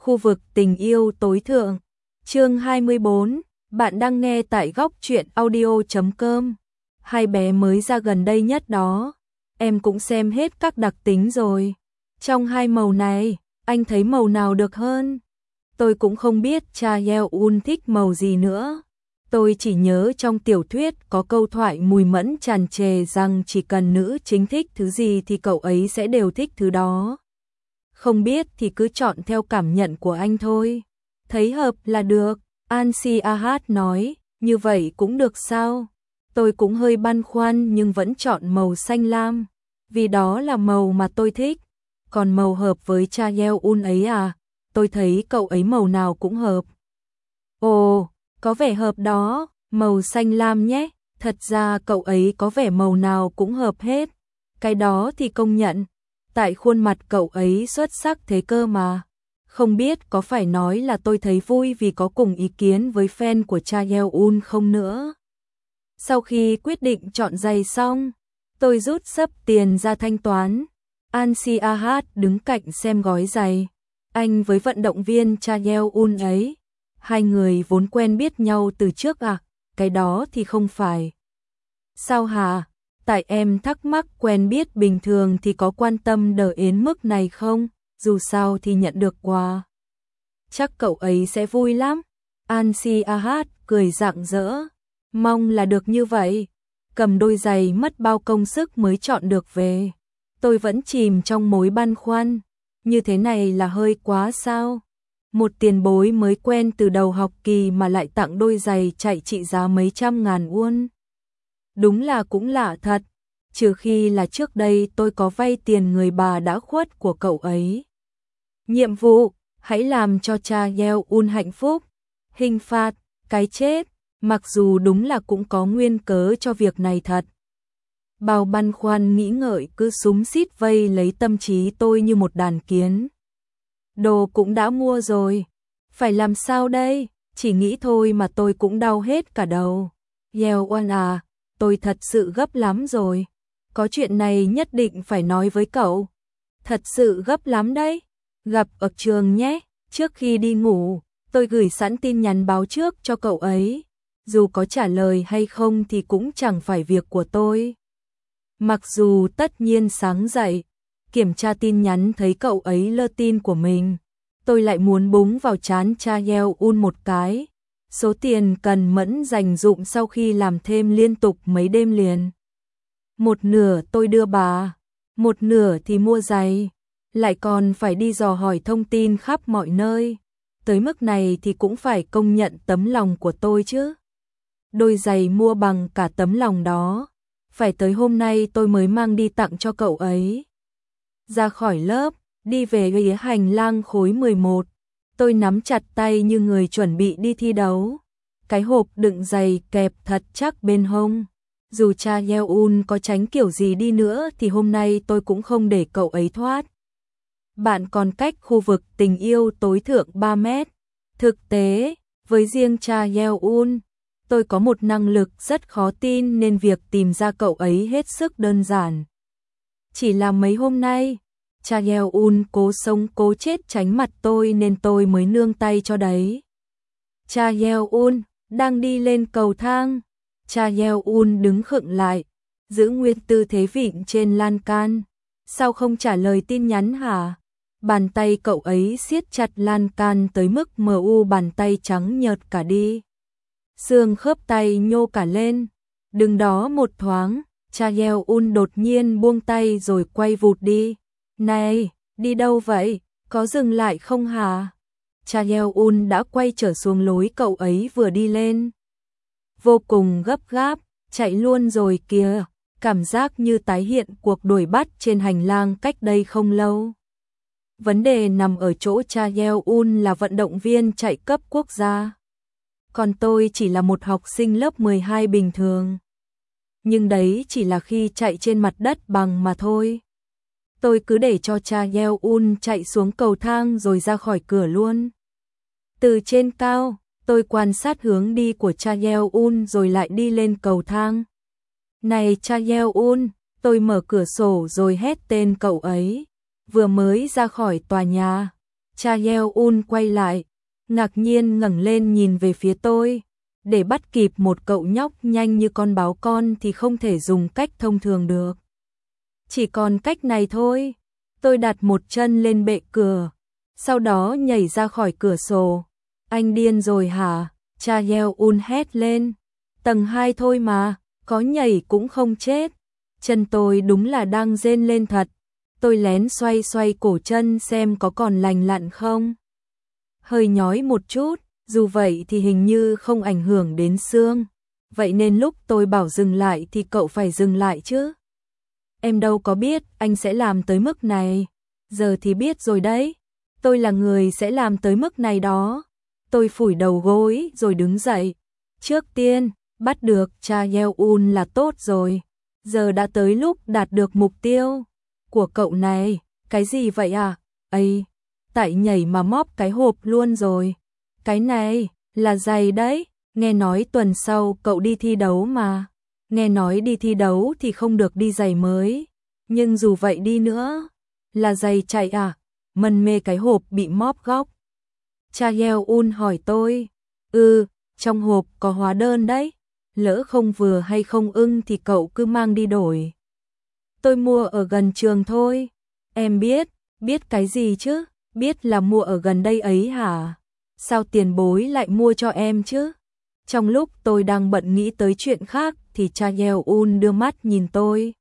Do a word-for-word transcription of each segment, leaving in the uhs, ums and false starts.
khu vực tình yêu tối thượng. Chương hai mươi bốn, bạn đang nghe tại góc truyện audio chấm com. Hai bé mới ra gần đây nhất đó, em cũng xem hết các đặc tính rồi. Trong hai màu này, anh thấy màu nào được hơn? Tôi cũng không biết cha Yeon thích màu gì nữa. Tôi chỉ nhớ trong tiểu thuyết có câu thoại mùi mẫn tràn trề rằng chỉ cần nữ chính thích thứ gì thì cậu ấy sẽ đều thích thứ đó. Không biết thì cứ chọn theo cảm nhận của anh thôi. Thấy hợp là được, An Si Ahat nói, như vậy cũng được sao? Tôi cũng hơi băn khoăn nhưng vẫn chọn màu xanh lam, vì đó là màu mà tôi thích. Còn màu hợp với cha Yeon ấy à? Tôi thấy cậu ấy màu nào cũng hợp. Ồ, có vẻ hợp đó, màu xanh lam nhé. Thật ra cậu ấy có vẻ màu nào cũng hợp hết. Cái đó thì công nhận. Tại khuôn mặt cậu ấy xuất sắc thế cơ mà. Không biết có phải nói là tôi thấy vui vì có cùng ý kiến với fan của cha Yeon không nữa. Sau khi quyết định chọn giày xong, tôi rút xấp tiền ra thanh toán. An Si Ahat đứng cạnh xem gói giày. Anh với vận động viên cha Yeon ấy, hai người vốn quen biết nhau từ trước à? Cái đó thì không phải. Sao hả? Tại em thắc mắc quen biết bình thường thì có quan tâm đỡ đến mức này không? Dù sao thì nhận được quà. Chắc cậu ấy sẽ vui lắm. An Si Ahat cười rạng rỡ. Mong là được như vậy. Cầm đôi giày mất bao công sức mới chọn được về. Tôi vẫn chìm trong mối băn khoăn. Như thế này là hơi quá sao? Một tiền bối mới quen từ đầu học kỳ mà lại tặng đôi giày chạy trị giá mấy trăm ngàn won. Đúng là cũng lạ thật. Trừ khi là trước đây tôi có vay tiền người bà đã khuất của cậu ấy. Nhiệm vụ, hãy làm cho cha Yeon hạnh phúc. Hình phạt, cái chết. Mặc dù đúng là cũng có nguyên cớ cho việc này thật. Bao băn khoăn nghĩ ngợi cứ súng xít vây lấy tâm trí tôi như một đàn kiến. Đồ cũng đã mua rồi. Phải làm sao đây? Chỉ nghĩ thôi mà tôi cũng đau hết cả đầu. Yeon à, tôi thật sự gấp lắm rồi. Có chuyện này nhất định phải nói với cậu. Thật sự gấp lắm đấy. Gặp ở trường nhé. Trước khi đi ngủ, tôi gửi sẵn tin nhắn báo trước cho cậu ấy. Dù có trả lời hay không thì cũng chẳng phải việc của tôi. Mặc dù tất nhiên sáng dậy, kiểm tra tin nhắn thấy cậu ấy lơ tin của mình, tôi lại muốn búng vào trán cha Yeon một cái. Số tiền cần mẫn dành dụm sau khi làm thêm liên tục mấy đêm liền. Một nửa tôi đưa bà, một nửa thì mua giày, lại còn phải đi dò hỏi thông tin khắp mọi nơi. Tới mức này thì cũng phải công nhận tấm lòng của tôi chứ. Đôi giày mua bằng cả tấm lòng đó. Phải tới hôm nay tôi mới mang đi tặng cho cậu ấy. Ra khỏi lớp, đi về phía hành lang khối mười một. Tôi nắm chặt tay như người chuẩn bị đi thi đấu. Cái hộp đựng giày kẹp thật chắc bên hông. Dù cha Yeon có tránh kiểu gì đi nữa thì hôm nay tôi cũng không để cậu ấy thoát. Bạn còn cách khu vực tình yêu tối thượng ba mét. Thực tế, với riêng cha Yeon, tôi có một năng lực rất khó tin nên việc tìm ra cậu ấy hết sức đơn giản. Chỉ là mấy hôm nay, cha Yeon cố sống cố chết tránh mặt tôi nên tôi mới nương tay cho đấy. Cha Yeon đang đi lên cầu thang. Cha Yeon đứng khựng lại, giữ nguyên tư thế vịn trên lan can. Sao không trả lời tin nhắn hả? Bàn tay cậu ấy siết chặt lan can tới mức mờ u bàn tay trắng nhợt cả đi. Xương khớp tay nhô cả lên. Đứng đó một thoáng, cha Yeon đột nhiên buông tay rồi quay vụt đi. Này, đi đâu vậy? Có dừng lại không hả? Cha Yeon đã quay trở xuống lối cậu ấy vừa đi lên. Vô cùng gấp gáp, chạy luôn rồi kìa. Cảm giác như tái hiện cuộc đuổi bắt trên hành lang cách đây không lâu. Vấn đề nằm ở chỗ cha Yeon là vận động viên chạy cấp quốc gia. Còn tôi chỉ là một học sinh lớp mười hai bình thường. Nhưng đấy chỉ là khi chạy trên mặt đất bằng mà thôi. Tôi cứ để cho cha Yeon chạy xuống cầu thang rồi ra khỏi cửa luôn. Từ trên cao, tôi quan sát hướng đi của cha Yeon rồi lại đi lên cầu thang. Này cha Yeon, tôi mở cửa sổ rồi hét tên cậu ấy. Vừa mới ra khỏi tòa nhà, Cha Yeon quay lại, ngạc nhiên ngẩng lên nhìn về phía tôi. Để bắt kịp một cậu nhóc nhanh như con báo con thì không thể dùng cách thông thường được. Chỉ còn cách này thôi. Tôi đặt một chân lên bệ cửa, sau đó nhảy ra khỏi cửa sổ. Anh điên rồi hả? Cha Yeon hét lên. Tầng hai thôi mà, có nhảy cũng không chết. Chân tôi đúng là đang rên lên thật. Tôi lén xoay xoay cổ chân xem có còn lành lặn không. Hơi nhói một chút, dù vậy thì hình như không ảnh hưởng đến xương. Vậy nên lúc tôi bảo dừng lại thì cậu phải dừng lại chứ. Em đâu có biết anh sẽ làm tới mức này. Giờ thì biết rồi đấy. Tôi là người sẽ làm tới mức này đó. Tôi phủi đầu gối rồi đứng dậy. Trước tiên, bắt được cha Yeon là tốt rồi. Giờ đã tới lúc đạt được mục tiêu của cậu này. Cái gì vậy à? Ây, tại nhảy mà móp cái hộp luôn rồi. Cái này là giày đấy. Nghe nói tuần sau cậu đi thi đấu mà. Nghe nói đi thi đấu thì không được đi giày mới. Nhưng dù vậy đi nữa, là giày chạy à? Mân mê cái hộp bị móp góc. Cha Yeon hỏi tôi. Ừ, trong hộp có hóa đơn đấy. Lỡ không vừa hay không ưng thì cậu cứ mang đi đổi. Tôi mua ở gần trường thôi. Em biết, biết cái gì chứ? Biết là mua ở gần đây ấy hả? Sao tiền bối lại mua cho em chứ? Trong lúc tôi đang bận nghĩ tới chuyện khác thì cha Yeon đưa mắt nhìn tôi.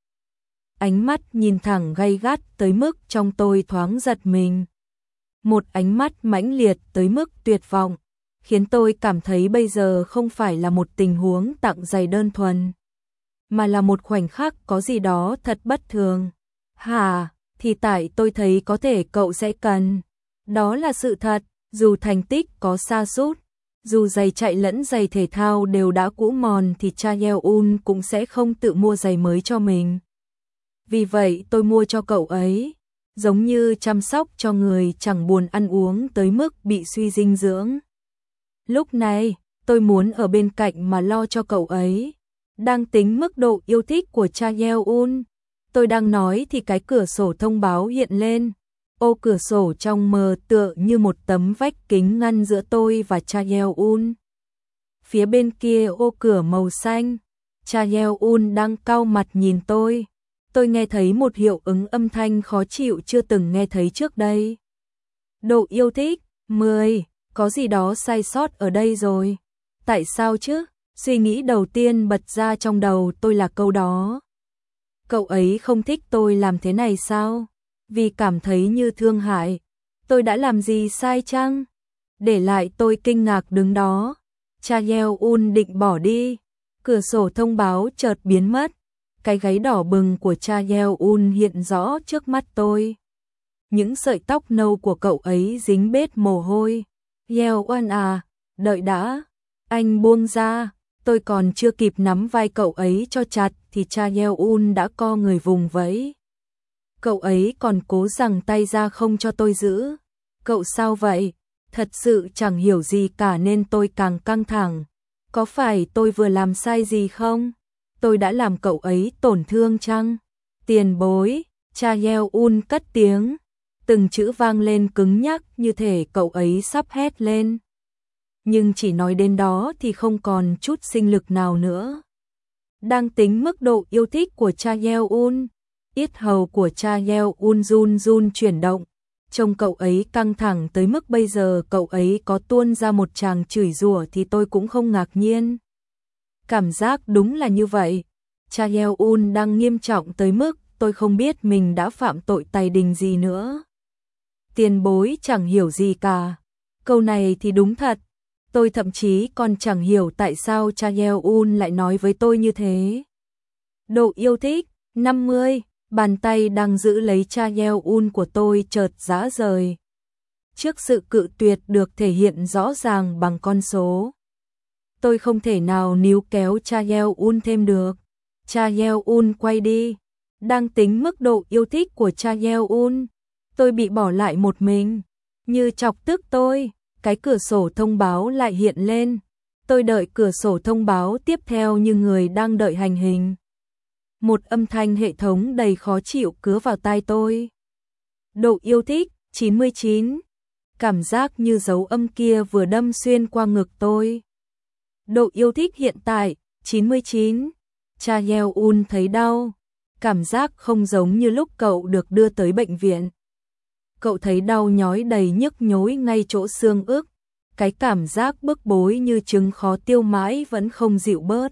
Ánh mắt nhìn thẳng gay gắt tới mức trong tôi thoáng giật mình. Một ánh mắt mãnh liệt tới mức tuyệt vọng, khiến tôi cảm thấy bây giờ không phải là một tình huống tặng giày đơn thuần, mà là một khoảnh khắc có gì đó thật bất thường. Hả, thì tại tôi thấy có thể cậu sẽ cần. Đó là sự thật, dù thành tích có sa sút, dù giày chạy lẫn giày thể thao đều đã cũ mòn thì cha Yeon cũng sẽ không tự mua giày mới cho mình. Vì vậy tôi mua cho cậu ấy, giống như chăm sóc cho người chẳng buồn ăn uống tới mức bị suy dinh dưỡng. Lúc này, tôi muốn ở bên cạnh mà lo cho cậu ấy. Đang tính mức độ yêu thích của cha Yeon, tôi đang nói thì cái cửa sổ thông báo hiện lên. Ô cửa sổ trong mờ tựa như một tấm vách kính ngăn giữa tôi và cha Yeon. Phía bên kia ô cửa màu xanh, cha Yeon đang cau mặt nhìn tôi. Tôi nghe thấy một hiệu ứng âm thanh khó chịu chưa từng nghe thấy trước đây. Độ yêu thích, mười, có gì đó sai sót ở đây rồi. Tại sao chứ? Suy nghĩ đầu tiên bật ra trong đầu tôi là câu đó. Cậu ấy không thích tôi làm thế này sao? Vì cảm thấy như thương hại. Tôi đã làm gì sai chăng? Để lại tôi kinh ngạc đứng đó. Cha Yeon định bỏ đi. Cửa sổ thông báo chợt biến mất. Cái gáy đỏ bừng của cha Yeon hiện rõ trước mắt tôi. Những sợi tóc nâu của cậu ấy dính bết mồ hôi. Yeon à, đợi đã. Anh buông ra. Tôi còn chưa kịp nắm vai cậu ấy cho chặt thì cha Yeon đã co người vùng vẫy. Cậu ấy còn cố giằng tay ra không cho tôi giữ. Cậu sao vậy? Thật sự chẳng hiểu gì cả nên tôi càng căng thẳng. Có phải tôi vừa làm sai gì không? Tôi đã làm cậu ấy tổn thương chăng? Tiền bối, cha Yeon cất tiếng. Từng chữ vang lên cứng nhắc như thể cậu ấy sắp hét lên. Nhưng chỉ nói đến đó thì không còn chút sinh lực nào nữa. Đang tính mức độ yêu thích của cha Yeon. Yết hầu của cha Yeon run run chuyển động. Trông cậu ấy căng thẳng tới mức bây giờ cậu ấy có tuôn ra một tràng chửi rủa thì tôi cũng không ngạc nhiên. Cảm giác đúng là như vậy. Cha Yeon đang nghiêm trọng tới mức tôi không biết mình đã phạm tội tày đình gì nữa. Tiền bối chẳng hiểu gì cả. Câu này thì đúng thật. Tôi thậm chí còn chẳng hiểu tại sao cha Yeon lại nói với tôi như thế. Độ yêu thích, năm mươi. Bàn tay đang giữ lấy cha Yeon của tôi chợt giã rời. Trước sự cự tuyệt được thể hiện rõ ràng bằng con số, tôi không thể nào níu kéo cha Yeon thêm được. Cha Yeon quay đi. Đang tính mức độ yêu thích của cha Yeon, tôi bị bỏ lại một mình. Như chọc tức tôi, cái cửa sổ thông báo lại hiện lên. Tôi đợi cửa sổ thông báo tiếp theo như người đang đợi hành hình. Một âm thanh hệ thống đầy khó chịu cứa vào tai tôi. Độ yêu thích, chín mươi chín. cảm giác như dấu âm kia vừa đâm xuyên qua ngực tôi. Độ yêu thích hiện tại, chín mươi chín. Cha Yeon thấy đau, cảm giác không giống như lúc cậu được đưa tới bệnh viện. Cậu thấy đau nhói đầy nhức nhối ngay chỗ xương ức, cái cảm giác bức bối như trứng khó tiêu mãi vẫn không dịu bớt.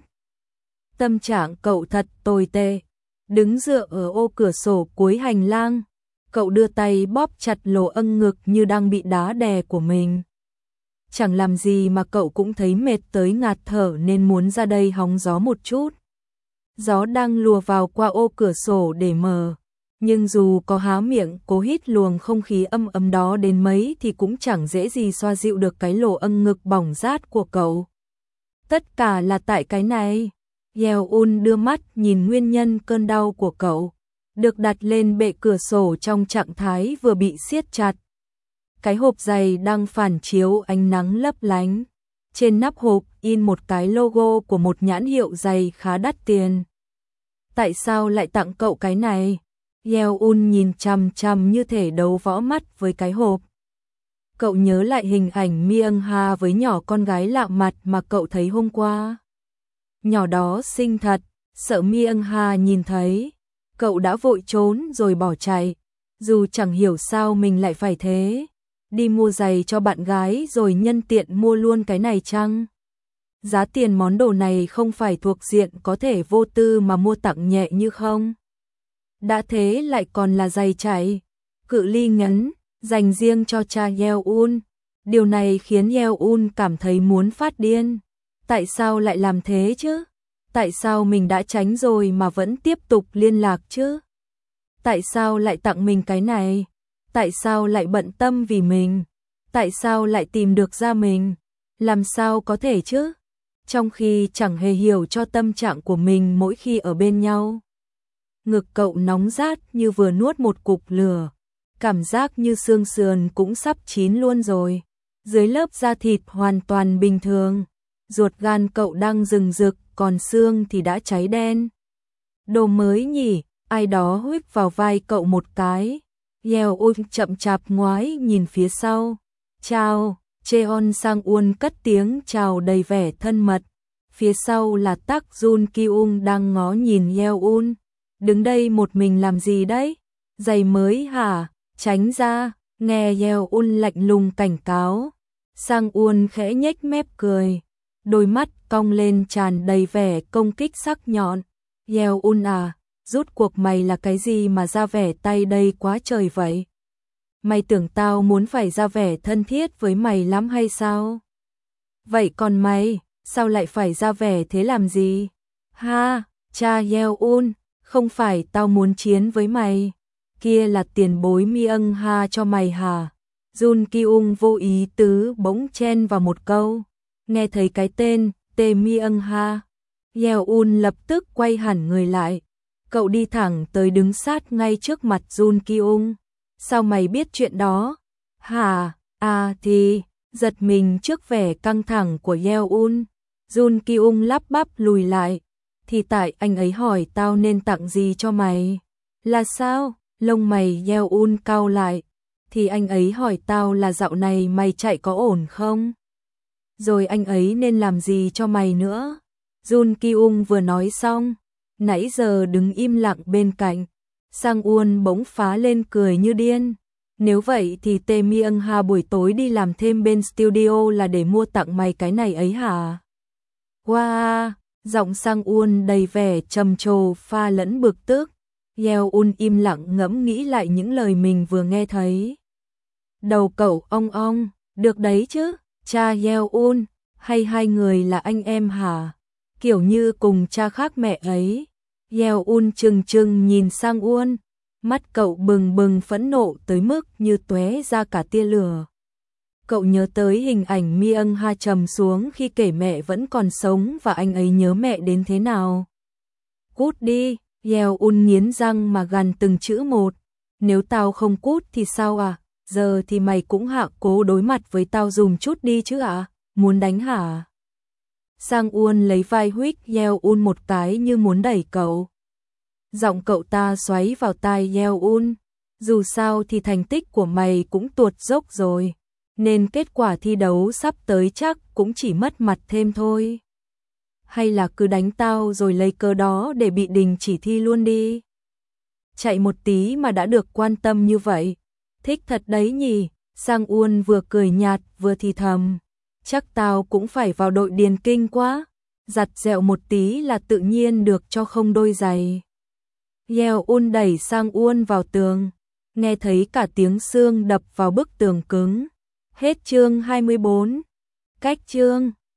Tâm trạng cậu thật tồi tệ, đứng dựa ở ô cửa sổ cuối hành lang, cậu đưa tay bóp chặt lỗ âng ngực như đang bị đá đè của mình. Chẳng làm gì mà cậu cũng thấy mệt tới ngạt thở nên muốn ra đây hóng gió một chút. Gió đang lùa vào qua ô cửa sổ để mờ, nhưng dù có há miệng cố hít luồng không khí âm ấm đó đến mấy thì cũng chẳng dễ gì xoa dịu được cái lỗ âng ngực bỏng rát của cậu. Tất cả là tại cái này. Yeon đưa mắt nhìn nguyên nhân cơn đau của cậu, được đặt lên bệ cửa sổ trong trạng thái vừa bị siết chặt. Cái hộp giày đang phản chiếu ánh nắng lấp lánh. Trên nắp hộp in một cái logo của một nhãn hiệu giày khá đắt tiền. Tại sao lại tặng cậu cái này? Yeon nhìn chằm chằm như thể đấu võ mắt với cái hộp. Cậu nhớ lại hình ảnh Myung Ha với nhỏ con gái lạ mặt mà cậu thấy hôm qua. Nhỏ đó xinh thật, sợ Myung Ha nhìn thấy. Cậu đã vội trốn rồi bỏ chạy. Dù chẳng hiểu sao mình lại phải thế. Đi mua giày cho bạn gái rồi nhân tiện mua luôn cái này chăng? Giá tiền món đồ này không phải thuộc diện có thể vô tư mà mua tặng nhẹ như không? Đã thế lại còn là giày chạy, cự ly ngắn, dành riêng cho cha Yeon. Điều này khiến Yeon cảm thấy muốn phát điên. Tại sao lại làm thế chứ? Tại sao mình đã tránh rồi mà vẫn tiếp tục liên lạc chứ? Tại sao lại tặng mình cái này? Tại sao lại bận tâm vì mình? Tại sao lại tìm được ra mình? Làm sao có thể chứ? Trong khi chẳng hề hiểu cho tâm trạng của mình mỗi khi ở bên nhau. Ngực cậu nóng rát như vừa nuốt một cục lửa. Cảm giác như xương sườn cũng sắp chín luôn rồi. Dưới lớp da thịt hoàn toàn bình thường. Ruột gan cậu đang rừng rực, còn xương thì đã cháy đen. Đồ mới nhỉ? Ai đó huých vào vai cậu một cái. Yeon chậm chạp ngoái nhìn phía sau. Chào, Cheon Sang-won cất tiếng chào đầy vẻ thân mật. Phía sau là Tak Jun Kyung đang ngó nhìn Yeon. Đứng đây một mình làm gì đấy? Giày mới hả? Tránh ra, nghe Yeon lạnh lùng cảnh cáo. Sang-won khẽ nhếch mép cười. Đôi mắt cong lên tràn đầy vẻ công kích sắc nhọn. Yeon à, rút cuộc mày là cái gì mà ra vẻ tay đây quá trời vậy? Mày tưởng tao muốn phải ra vẻ thân thiết với mày lắm hay sao? Vậy còn mày, sao lại phải ra vẻ thế làm gì? Ha, cha Yeon, không phải tao muốn chiến với mày. Kia là tiền bối Myung Ha cho mày hả? Jun Kyung vô ý tứ bỗng chen vào một câu. Nghe thấy cái tên, Tê Myung Ha. Yeon lập tức quay hẳn người lại. Cậu đi thẳng tới đứng sát ngay trước mặt Jun Kyung. Sao mày biết chuyện đó? Hả? À thì, giật mình trước vẻ căng thẳng của Yeon. Jun Kyung lắp bắp lùi lại. Thì tại anh ấy hỏi tao nên tặng gì cho mày. Là sao? Lông mày Yeon cau lại. Thì anh ấy hỏi tao là dạo này mày chạy có ổn không? Rồi anh ấy nên làm gì cho mày nữa? Jun Kyung vừa nói xong, nãy giờ đứng im lặng bên cạnh. Sang-won bỗng phá lên cười như điên. Nếu vậy thì Tae Myung Ha buổi tối đi làm thêm bên studio là để mua tặng mày cái này ấy hả? Wow, giọng Sang-won đầy vẻ trầm trồ pha lẫn bực tức. Yeon im lặng ngẫm nghĩ lại những lời mình vừa nghe thấy. Đầu cậu ong ong, được đấy chứ, cha Yeon, hay hai người là anh em hả? Kiểu như cùng cha khác mẹ ấy. Yeon trừng trừng nhìn Sang-won, mắt cậu bừng bừng phẫn nộ tới mức như tóe ra cả tia lửa. Cậu nhớ tới hình ảnh Myung Ha trầm xuống khi kể mẹ vẫn còn sống và anh ấy nhớ mẹ đến thế nào. Cút đi, Yeon nghiến răng mà gằn từng chữ một. Nếu tao không cút thì sao à? Giờ thì mày cũng hạ cố đối mặt với tao dùm chút đi chứ ạ? À? Muốn đánh hả? Sang-won lấy vai huých Yeon một cái như muốn đẩy cậu. Giọng cậu ta xoáy vào tai Yeon. Dù sao thì thành tích của mày cũng tuột dốc rồi. nên kết quả thi đấu sắp tới chắc cũng chỉ mất mặt thêm thôi. Hay là cứ đánh tao rồi lấy cớ đó để bị đình chỉ thi luôn đi. Chạy một tí mà đã được quan tâm như vậy. Thích thật đấy nhỉ, Sang Uôn vừa cười nhạt vừa thì thầm. Chắc tao cũng phải vào đội điền kinh quá. Giặt dẹo một tí là tự nhiên được cho không đôi giày. Yeo Un đẩy Sang Uôn vào tường. Nghe thấy cả tiếng xương đập vào bức tường cứng. Hết chương hai mươi bốn. Cách chương